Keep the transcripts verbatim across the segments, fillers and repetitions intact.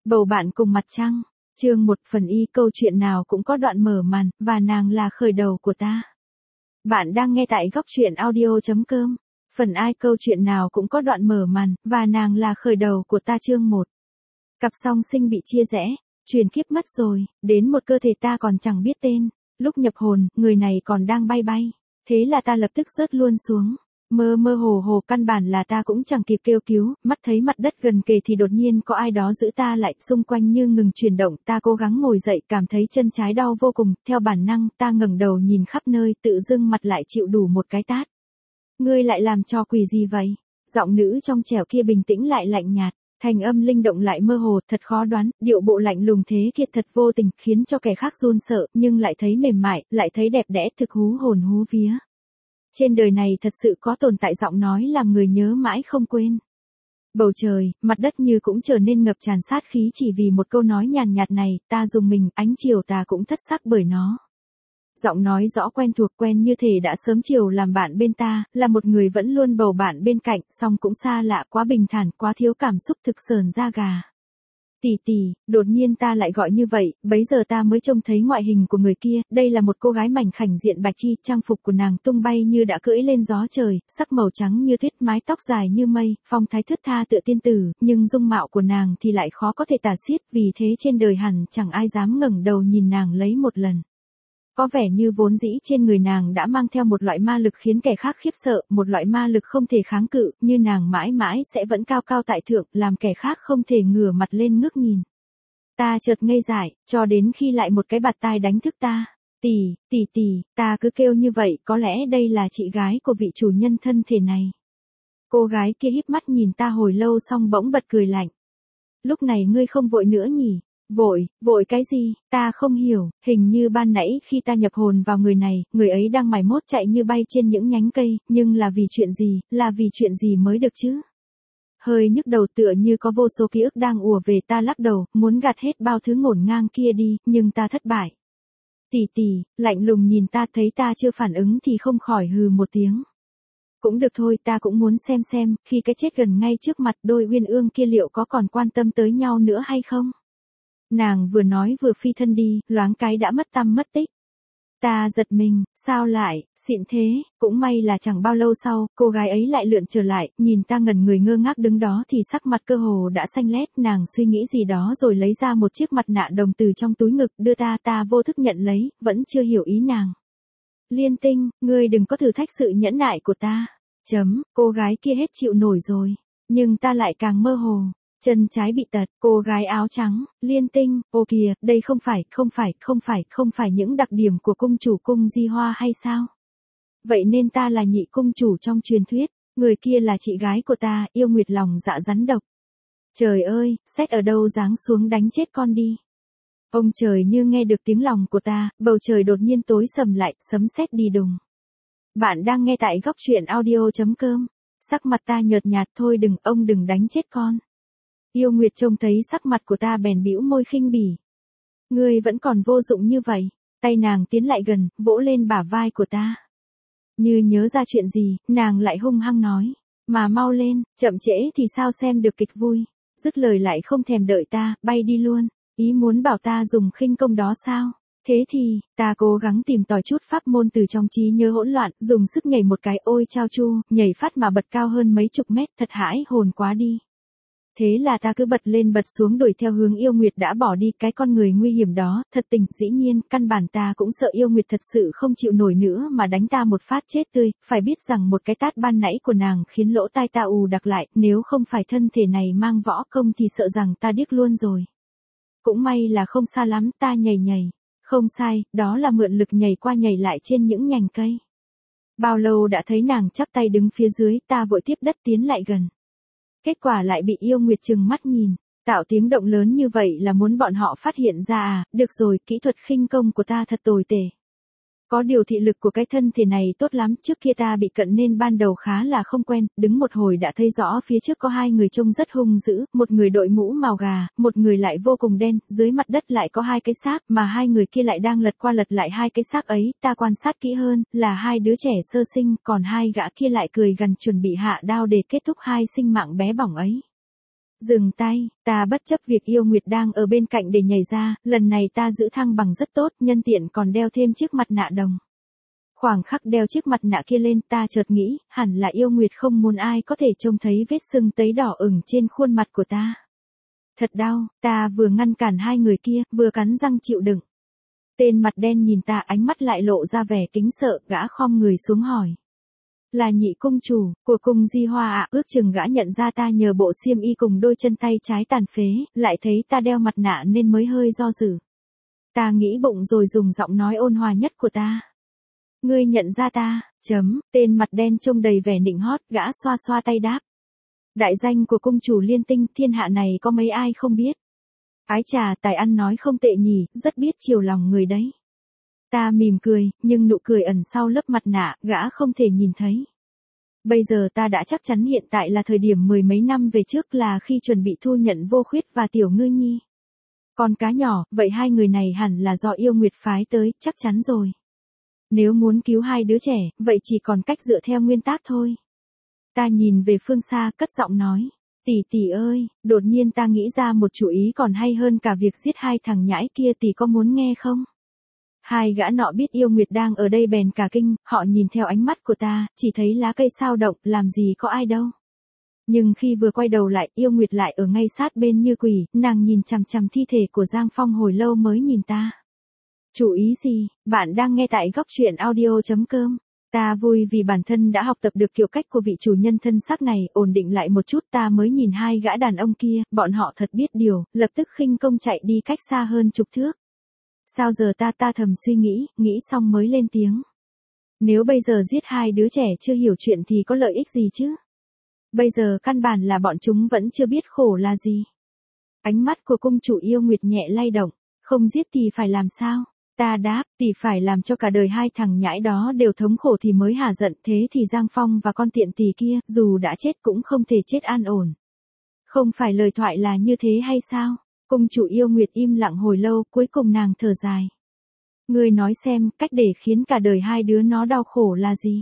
Bầu bạn cùng mặt trăng. Chương một phần y câu chuyện nào cũng có đoạn mở màn, và nàng là khởi đầu của ta. Bạn đang nghe tại góc truyện audio chấm com. Phần ai câu chuyện nào cũng có đoạn mở màn, và nàng là khởi đầu của ta chương một. Cặp song sinh bị chia rẽ, truyền kiếp mất rồi, đến một cơ thể ta còn chẳng biết tên. Lúc nhập hồn, người này còn đang bay bay. Thế là ta lập tức rớt luôn xuống. Mơ mơ hồ hồ căn bản là ta cũng chẳng kịp kêu cứu, mắt thấy mặt đất gần kề thì đột nhiên có ai đó giữ ta lại, xung quanh như ngừng chuyển động, ta cố gắng ngồi dậy, cảm thấy chân trái đau vô cùng, theo bản năng, ta ngẩng đầu nhìn khắp nơi, tự dưng mặt lại chịu đủ một cái tát. Ngươi lại làm trò quỷ gì vậy? Giọng nữ trong trẻo kia bình tĩnh lại lạnh nhạt, thành âm linh động lại mơ hồ, thật khó đoán, điệu bộ lạnh lùng thế kia thật vô tình, khiến cho kẻ khác run sợ, nhưng lại thấy mềm mại, lại thấy đẹp đẽ, thực hú hồn hú vía. Trên đời này thật sự có tồn tại giọng nói làm người nhớ mãi không quên. Bầu trời, mặt đất như cũng trở nên ngập tràn sát khí chỉ vì một câu nói nhàn nhạt này, ta dùng mình, ánh chiều ta cũng thất sắc bởi nó. Giọng nói rõ quen thuộc quen như thể đã sớm chiều làm bạn bên ta, là một người vẫn luôn bầu bạn bên cạnh, song cũng xa lạ quá bình thản, quá thiếu cảm xúc thực sờn da gà. Tỷ tỷ, đột nhiên ta lại gọi như vậy, bấy giờ ta mới trông thấy ngoại hình của người kia, đây là một cô gái mảnh khảnh diện bạch y, trang phục của nàng tung bay như đã cưỡi lên gió trời, sắc màu trắng như tuyết, mái tóc dài như mây, phong thái thướt tha tựa tiên tử, nhưng dung mạo của nàng thì lại khó có thể tả xiết, vì thế trên đời hẳn chẳng ai dám ngẩng đầu nhìn nàng lấy một lần. Có vẻ như vốn dĩ trên người nàng đã mang theo một loại ma lực khiến kẻ khác khiếp sợ, một loại ma lực không thể kháng cự, như nàng mãi mãi sẽ vẫn cao cao tại thượng, làm kẻ khác không thể ngửa mặt lên ngước nhìn. Ta chợt ngây dại, cho đến khi lại một cái bạt tai đánh thức ta. Tỷ, tỷ tỷ, ta cứ kêu như vậy, có lẽ đây là chị gái của vị chủ nhân thân thể này. Cô gái kia híp mắt nhìn ta hồi lâu xong bỗng bật cười lạnh. Lúc này ngươi không vội nữa nhỉ? Vội, vội cái gì, ta không hiểu, hình như ban nãy khi ta nhập hồn vào người này, người ấy đang mải mốt chạy như bay trên những nhánh cây, nhưng là vì chuyện gì, là vì chuyện gì mới được chứ? Hơi nhức đầu tựa như có vô số ký ức đang ùa về, ta lắc đầu, muốn gạt hết bao thứ ngổn ngang kia đi, nhưng ta thất bại. Tỷ tỷ, lạnh lùng nhìn ta, thấy ta chưa phản ứng thì không khỏi hừ một tiếng. Cũng được thôi, ta cũng muốn xem xem, khi cái chết gần ngay trước mặt, đôi uyên ương kia liệu có còn quan tâm tới nhau nữa hay không? Nàng vừa nói vừa phi thân đi, loáng cái đã mất tăm mất tích. Ta giật mình, sao lại, xịn thế, cũng may là chẳng bao lâu sau, cô gái ấy lại lượn trở lại, nhìn ta ngẩn người ngơ ngác đứng đó thì sắc mặt cơ hồ đã xanh lét, nàng suy nghĩ gì đó rồi lấy ra một chiếc mặt nạ đồng từ trong túi ngực, đưa ta, ta vô thức nhận lấy, vẫn chưa hiểu ý nàng. Liên Tinh, ngươi đừng có thử thách sự nhẫn nại của ta. Chấm, cô gái kia hết chịu nổi rồi, nhưng ta lại càng mơ hồ. Chân trái bị tật, cô gái áo trắng, Liên Tinh, ô kìa, đây không phải, không phải, không phải, không phải những đặc điểm của cung chủ cung Di Hoa hay sao? Vậy nên ta là nhị cung chủ trong truyền thuyết, người kia là chị gái của ta, yêu nguyệt lòng dạ rắn độc. Trời ơi, sét ở đâu giáng xuống đánh chết con đi. Ông trời như nghe được tiếng lòng của ta, bầu trời đột nhiên tối sầm lại, sấm sét đi đùng. Bạn đang nghe tại góc truyện audio chấm com. Sắc mặt ta nhợt nhạt, thôi đừng, ông đừng đánh chết con. Yêu Nguyệt trông thấy sắc mặt của ta bèn bĩu môi khinh bỉ. Ngươi vẫn còn vô dụng như vậy. Tay nàng tiến lại gần, vỗ lên bả vai của ta. Như nhớ ra chuyện gì, nàng lại hung hăng nói. Mà mau lên, chậm trễ thì sao xem được kịch vui. Dứt lời lại không thèm đợi ta, bay đi luôn. Ý muốn bảo ta dùng khinh công đó sao? Thế thì, ta cố gắng tìm tòi chút pháp môn từ trong trí nhớ hỗn loạn, dùng sức nhảy một cái, ôi chao chu, nhảy phát mà bật cao hơn mấy chục mét, thật hãi hồn quá đi. Thế là ta cứ bật lên bật xuống đuổi theo hướng Yêu Nguyệt đã bỏ đi, cái con người nguy hiểm đó, thật tình, dĩ nhiên, căn bản ta cũng sợ Yêu Nguyệt thật sự không chịu nổi nữa mà đánh ta một phát chết tươi, phải biết rằng một cái tát ban nãy của nàng khiến lỗ tai ta ù đặc lại, nếu không phải thân thể này mang võ công thì sợ rằng ta điếc luôn rồi. Cũng may là không xa lắm, ta nhảy nhảy, không sai, đó là mượn lực nhảy qua nhảy lại trên những nhành cây. Bao lâu đã thấy nàng chắp tay đứng phía dưới, ta vội tiếp đất tiến lại gần. Kết quả lại bị Yêu Nguyệt trừng mắt nhìn, tạo tiếng động lớn như vậy là muốn bọn họ phát hiện ra à, được rồi, kỹ thuật khinh công của ta thật tồi tệ. Có điều thị lực của cái thân thể này tốt lắm, trước kia ta bị cận nên ban đầu khá là không quen, đứng một hồi đã thấy rõ phía trước có hai người trông rất hung dữ, một người đội mũ màu gà, một người lại vô cùng đen, dưới mặt đất lại có hai cái xác, mà hai người kia lại đang lật qua lật lại hai cái xác ấy, ta quan sát kỹ hơn, là hai đứa trẻ sơ sinh, còn hai gã kia lại cười gằn chuẩn bị hạ đao để kết thúc hai sinh mạng bé bỏng ấy. Dừng tay, ta bất chấp việc yêu Nguyệt đang ở bên cạnh để nhảy ra, lần này ta giữ thăng bằng rất tốt, nhân tiện còn đeo thêm chiếc mặt nạ đồng. Khoảng khắc đeo chiếc mặt nạ kia lên, ta chợt nghĩ, hẳn là yêu Nguyệt không muốn ai có thể trông thấy vết sưng tấy đỏ ửng trên khuôn mặt của ta. Thật đau, ta vừa ngăn cản hai người kia, vừa cắn răng chịu đựng. Tên mặt đen nhìn ta, ánh mắt lại lộ ra vẻ kính sợ, gã khom người xuống hỏi. Là nhị cung chủ, của cung Di Hoa ạ, ước chừng gã nhận ra ta nhờ bộ xiêm y cùng đôi chân tay trái tàn phế, lại thấy ta đeo mặt nạ nên mới hơi do dự. Ta nghĩ bụng rồi dùng giọng nói ôn hòa nhất của ta. Ngươi nhận ra ta, chấm, tên mặt đen trông đầy vẻ nịnh hót, gã xoa xoa tay đáp. Đại danh của cung chủ Liên Tinh, thiên hạ này có mấy ai không biết. Ái chà, tài ăn nói không tệ nhỉ, rất biết chiều lòng người đấy. Ta mỉm cười, nhưng nụ cười ẩn sau lớp mặt nạ, gã không thể nhìn thấy. Bây giờ ta đã chắc chắn hiện tại là thời điểm mười mấy năm về trước, là khi chuẩn bị thu nhận Vô Khuyết và Tiểu Ngư Nhi. Con cá nhỏ, vậy hai người này hẳn là do yêu Nguyệt phái tới, chắc chắn rồi. Nếu muốn cứu hai đứa trẻ, vậy chỉ còn cách dựa theo nguyên tắc thôi. Ta nhìn về phương xa, cất giọng nói. Tỷ tỷ ơi, đột nhiên ta nghĩ ra một chủ ý còn hay hơn cả việc giết hai thằng nhãi kia, tỷ có muốn nghe không? Hai gã nọ biết yêu Nguyệt đang ở đây bèn cả kinh, họ nhìn theo ánh mắt của ta, chỉ thấy lá cây sao động, làm gì có ai đâu. Nhưng khi vừa quay đầu lại, yêu Nguyệt lại ở ngay sát bên như quỷ, nàng nhìn chằm chằm thi thể của Giang Phong hồi lâu mới nhìn ta. Chủ ý gì? Bạn đang nghe tại góc truyện audio chấm com. Ta vui vì bản thân đã học tập được kiểu cách của vị chủ nhân thân sắc này, ổn định lại một chút ta mới nhìn hai gã đàn ông kia, bọn họ thật biết điều, lập tức khinh công chạy đi cách xa hơn chục thước. Sao giờ ta ta thầm suy nghĩ, nghĩ xong mới lên tiếng. Nếu bây giờ giết hai đứa trẻ chưa hiểu chuyện thì có lợi ích gì chứ? Bây giờ căn bản là bọn chúng vẫn chưa biết khổ là gì. Ánh mắt của cung chủ yêu Nguyệt nhẹ lay động, không giết thì phải làm sao? Ta đáp, tỷ phải làm cho cả đời hai thằng nhãi đó đều thống khổ thì mới hả giận, thế thì Giang Phong và con tiện tỷ kia, dù đã chết cũng không thể chết an ổn. Không phải lời thoại là như thế hay sao? Cung chủ yêu Nguyệt im lặng hồi lâu, cuối cùng nàng thở dài. Ngươi nói xem, cách để khiến cả đời hai đứa nó đau khổ là gì?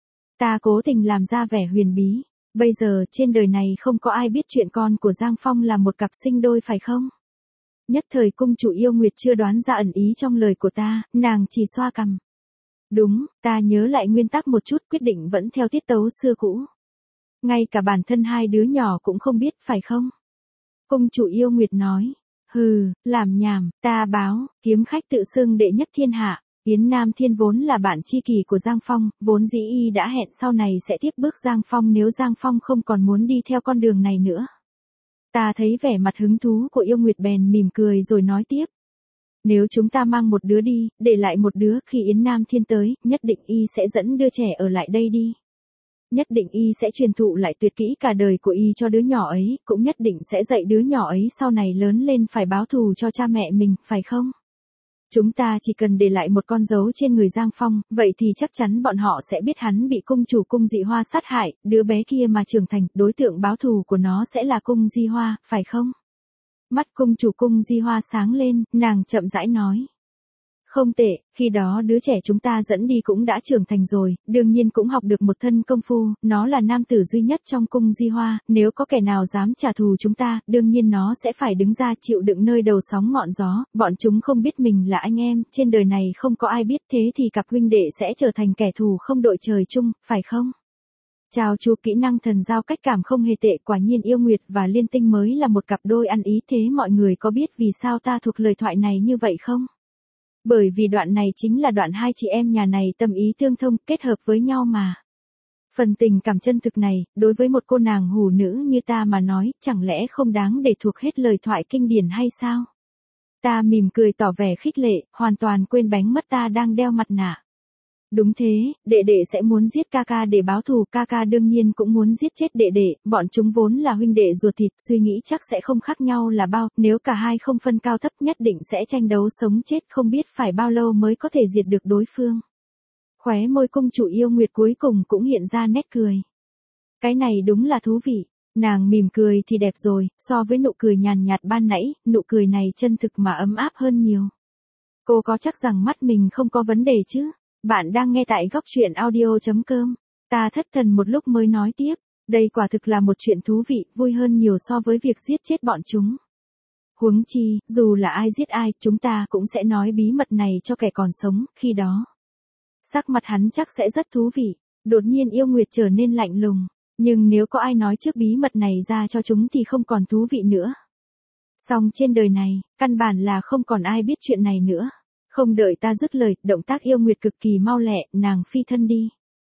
Ta cố tình làm ra vẻ huyền bí. Bây giờ, trên đời này không có ai biết chuyện con của Giang Phong là một cặp sinh đôi phải không? Nhất thời cung chủ yêu Nguyệt chưa đoán ra ẩn ý trong lời của ta, nàng chỉ xoa cằm. Đúng, ta nhớ lại nguyên tắc một chút, quyết định vẫn theo tiết tấu xưa cũ. Ngay cả bản thân hai đứa nhỏ cũng không biết phải không? Cung chủ yêu Nguyệt nói. Hừ, làm nhảm, ta báo, kiếm khách tự xưng đệ nhất thiên hạ. Yến Nam Thiên vốn là bạn tri kỷ của Giang Phong, vốn dĩ y đã hẹn sau này sẽ tiếp bước Giang Phong nếu Giang Phong không còn muốn đi theo con đường này nữa. Ta thấy vẻ mặt hứng thú của yêu Nguyệt bèn mỉm cười rồi nói tiếp. Nếu chúng ta mang một đứa đi, để lại một đứa, khi Yến Nam Thiên tới, nhất định y sẽ dẫn đứa trẻ ở lại đây đi. Nhất định y sẽ truyền thụ lại tuyệt kỹ cả đời của y cho đứa nhỏ ấy, cũng nhất định sẽ dạy đứa nhỏ ấy sau này lớn lên phải báo thù cho cha mẹ mình, phải không? Chúng ta chỉ cần để lại một con dấu trên người Giang Phong, vậy thì chắc chắn bọn họ sẽ biết hắn bị cung chủ cung Dị Hoa sát hại, đứa bé kia mà trưởng thành, đối tượng báo thù của nó sẽ là cung Di Hoa, phải không? Mắt cung chủ cung Di Hoa sáng lên, nàng chậm rãi nói. Không tệ, khi đó đứa trẻ chúng ta dẫn đi cũng đã trưởng thành rồi, đương nhiên cũng học được một thân công phu, nó là nam tử duy nhất trong cung Di Hoa, nếu có kẻ nào dám trả thù chúng ta, đương nhiên nó sẽ phải đứng ra chịu đựng nơi đầu sóng ngọn gió, bọn chúng không biết mình là anh em, trên đời này không có ai biết, thế thì cặp huynh đệ sẽ trở thành kẻ thù không đội trời chung, phải không? Chào chú, kỹ năng thần giao cách cảm không hề tệ, quả nhiên yêu Nguyệt và Liên Tinh mới là một cặp đôi ăn ý, thế mọi người có biết vì sao ta thuộc lời thoại này như vậy không? Bởi vì đoạn này chính là đoạn hai chị em nhà này tâm ý tương thông, kết hợp với nhau mà. Phần tình cảm chân thực này, đối với một cô nàng hủ nữ như ta mà nói, chẳng lẽ không đáng để thuộc hết lời thoại kinh điển hay sao? Ta mỉm cười tỏ vẻ khích lệ, hoàn toàn quên bánh mất ta đang đeo mặt nạ. Đúng thế, đệ đệ sẽ muốn giết ca ca để báo thù, ca ca đương nhiên cũng muốn giết chết đệ đệ, bọn chúng vốn là huynh đệ ruột thịt, suy nghĩ chắc sẽ không khác nhau là bao, nếu cả hai không phân cao thấp nhất định sẽ tranh đấu sống chết, không biết phải bao lâu mới có thể diệt được đối phương. Khóe môi cung chủ yêu Nguyệt cuối cùng cũng hiện ra nét cười. Cái này đúng là thú vị. Nàng mỉm cười thì đẹp rồi, so với nụ cười nhàn nhạt ban nãy, nụ cười này chân thực mà ấm áp hơn nhiều. Cô có chắc rằng mắt mình không có vấn đề chứ? Bạn đang nghe tại góc truyện audio chấm com. Ta thất thần một lúc mới nói tiếp. Đây quả thực là một chuyện thú vị, vui hơn nhiều so với việc giết chết bọn chúng. Huống chi, dù là ai giết ai, chúng ta cũng sẽ nói bí mật này cho kẻ còn sống, khi đó. Sắc mặt hắn chắc sẽ rất thú vị. Đột nhiên Yêu Nguyệt trở nên lạnh lùng. Nhưng nếu có ai nói trước bí mật này ra cho chúng thì không còn thú vị nữa. Song trên đời này, căn bản là không còn ai biết chuyện này nữa. Không đợi ta dứt lời, động tác Yêu Nguyệt cực kỳ mau lẹ, nàng phi thân đi.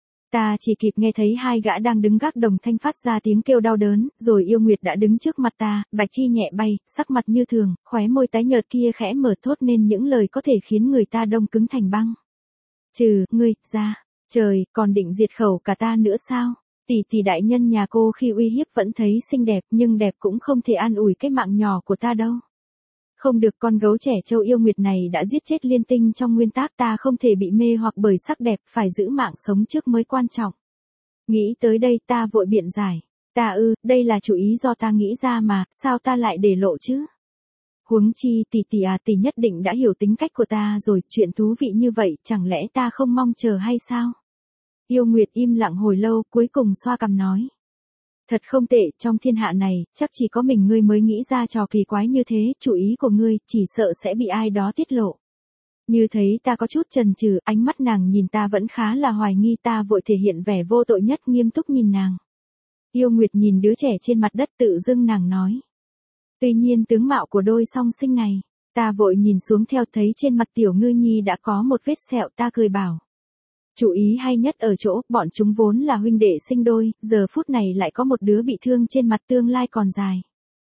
Ta chỉ kịp nghe thấy hai gã đang đứng gác đồng thanh phát ra tiếng kêu đau đớn, rồi Yêu Nguyệt đã đứng trước mặt ta, bạch thi nhẹ bay, sắc mặt như thường, khóe môi tái nhợt kia khẽ mở thốt nên những lời có thể khiến người ta đông cứng thành băng. Trừ, ngươi, ra, trời, còn định diệt khẩu cả ta nữa sao? Tỷ tỷ đại nhân nhà cô khi uy hiếp vẫn thấy xinh đẹp, nhưng đẹp cũng không thể an ủi cái mạng nhỏ của ta đâu. Không được, con gấu trẻ Châu Yêu Nguyệt này đã giết chết liên tinh trong nguyên tắc, ta không thể bị mê hoặc bởi sắc đẹp, phải giữ mạng sống trước mới quan trọng. Nghĩ tới đây ta vội biện giải. Ta ư, đây là chủ ý do ta nghĩ ra mà, sao ta lại để lộ chứ? Huống chi tỷ tỷ à, tỷ nhất định đã hiểu tính cách của ta rồi, chuyện thú vị như vậy chẳng lẽ ta không mong chờ hay sao? Yêu Nguyệt im lặng hồi lâu, cuối cùng xoa cằm nói. Thật không tệ, trong thiên hạ này, chắc chỉ có mình ngươi mới nghĩ ra trò kỳ quái như thế, chủ ý của ngươi, chỉ sợ sẽ bị ai đó tiết lộ. Như thấy ta có chút chần chừ, ánh mắt nàng nhìn ta vẫn khá là hoài nghi, ta vội thể hiện vẻ vô tội nhất, nghiêm túc nhìn nàng. Yêu Nguyệt nhìn đứa trẻ trên mặt đất, tự dưng nàng nói. Tuy nhiên tướng mạo của đôi song sinh này, ta vội nhìn xuống theo thấy trên mặt tiểu ngư nhi đã có một vết sẹo, ta cười bảo. Chủ ý hay nhất ở chỗ, bọn chúng vốn là huynh đệ sinh đôi, giờ phút này lại có một đứa bị thương trên mặt, tương lai còn dài.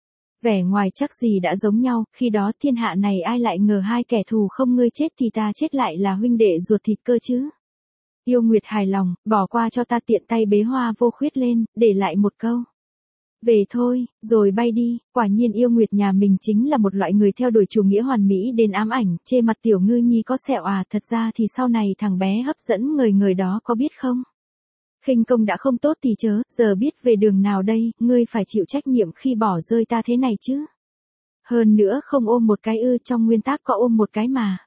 Vẻ ngoài chắc gì đã giống nhau, khi đó thiên hạ này ai lại ngờ hai kẻ thù không ngươi chết thì ta chết lại là huynh đệ ruột thịt cơ chứ. Yêu Nguyệt hài lòng, bỏ qua cho ta, tiện tay bế Hoa Vô Khuyết lên, để lại một câu. Về thôi, rồi bay đi. Quả nhiên Yêu Nguyệt nhà mình chính là một loại người theo đuổi chủ nghĩa hoàn mỹ đến ám ảnh, chê mặt tiểu ngư nhi có sẹo à, thật ra thì sau này thằng bé hấp dẫn người người đó có biết không? Khinh công đã không tốt thì chớ, giờ biết về đường nào đây, ngươi phải chịu trách nhiệm khi bỏ rơi ta thế này chứ. Hơn nữa không ôm một cái ư, trong nguyên tắc có ôm một cái mà.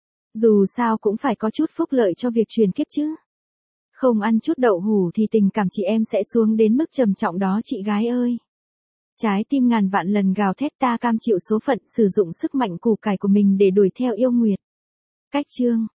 Dù sao cũng phải có chút phúc lợi cho việc truyền kiếp chứ. Không ăn chút đậu hủ thì tình cảm chị em sẽ xuống đến mức trầm trọng đó chị gái ơi. Trái tim ngàn vạn lần gào thét, ta cam chịu số phận, sử dụng sức mạnh củ cải của mình để đuổi theo Yêu Nguyệt. Cách chương